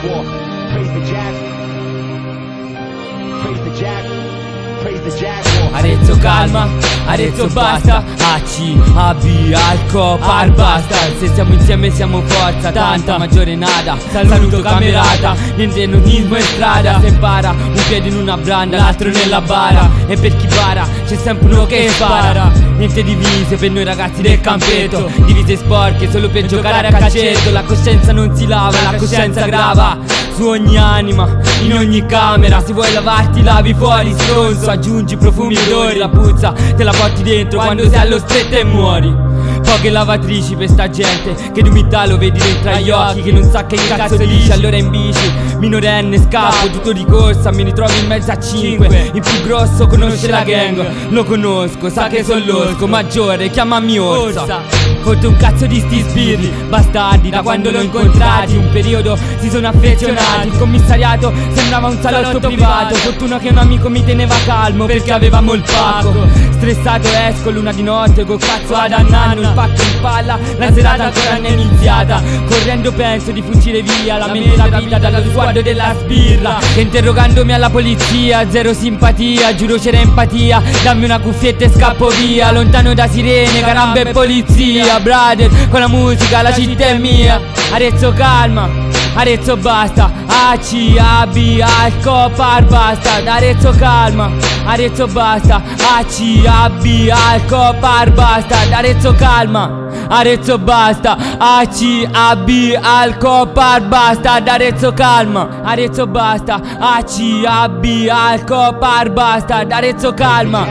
Jaguar, praise the Jag, praise the Jag, praise the Jaguar. Arezzo calma, Arezzo basta, AC, AB, Alco, par basta. Se siamo insieme siamo forza, tanta maggiore nada. Saluto camerata, l'endenismo in strada. Se impara, un piede in una branda, l'altro nella bara. E per chi para, c'è sempre uno che spara. Niente divise per noi ragazzi del campetto, divise sporche solo per giocare a calcetto. La coscienza non si lava, la coscienza grava su ogni anima, in ogni camera. Se vuoi lavarti lavi fuori stronzo, aggiungi profumi e odori. La puzza te la porti dentro quando sei allo stretto e muori. Poche lavatrici per sta gente che d'umiltà lo vedi dentro agli occhi, che non sa che cazzo dici. Allora in bici, minorenne, scappo, tutto di corsa, mi ritrovo in mezzo a 5. Il più grosso conosce la gang, lo conosco, sa che son l'orco maggiore, chiamami Orsa. Fotte un cazzo di sti sbirri, bastardi, da quando l'ho incontrati. Un periodo si sono affezionati, il commissariato sembrava un salotto privato. Fortuna che un amico mi teneva calmo perché avevamo il pacco. Stressato esco l'una di notte, col cazzo ad annanno, il pacco in palla, la serata ancora non è iniziata. Correndo penso di fuggire via, la mente rapita dallo sguardo della sbirra. Che interrogandomi alla polizia, zero simpatia, giuro c'era empatia. Dammi una cuffietta e scappo via, lontano da sirene, caramba e polizia. Brother, con la musica la città è mia. Arezzo calma, Arezzo basta, AC, AB, Alco, par basta. Arezzo calma, Arezzo basta, AC, AB, Alco, par basta. Arezzo calma, Arezzo basta, AC, AB, Alco, par basta. Arezzo calma, Arezzo basta, AC, AB, Alco, par basta. Arezzo calma.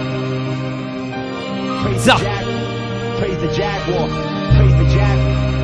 Praise the Jaguar, praise the Jag,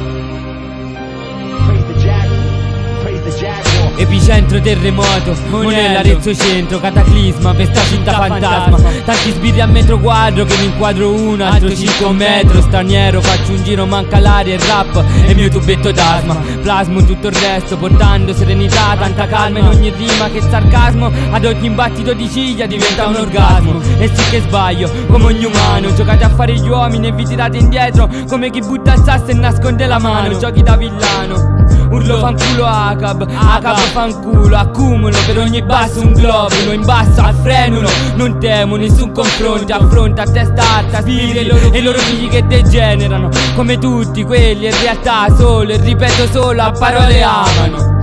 praise the Jag, praise the Jaguar. Epicentro terremoto, Monella, Arezzo centro, cataclisma per sta città fantasma. Tanti sbirri a metro quadro che ne inquadro uno, altro 5 metro. Straniero, faccio un giro, manca l'aria, il rap è il mio tubetto d'asma. Plasmo tutto il resto, portando serenità, tanta calma in ogni rima che sarcasmo. Ad ogni imbattito di ciglia diventa un orgasmo. E sì che sbaglio, come ogni umano. Giocate a fare gli uomini e vi tirate indietro come chi butta il sasso e nasconde la mano. Giochi da villano, urlo fanculo Acab, Acab fanculo. Accumulo per ogni basso un globulo, in basso al frenulo. Non temo nessun confronto, affronta a testa alta sbirri e i loro figli che degenerano. Come tutti quelli in realtà solo, e ripeto solo, a parole amano.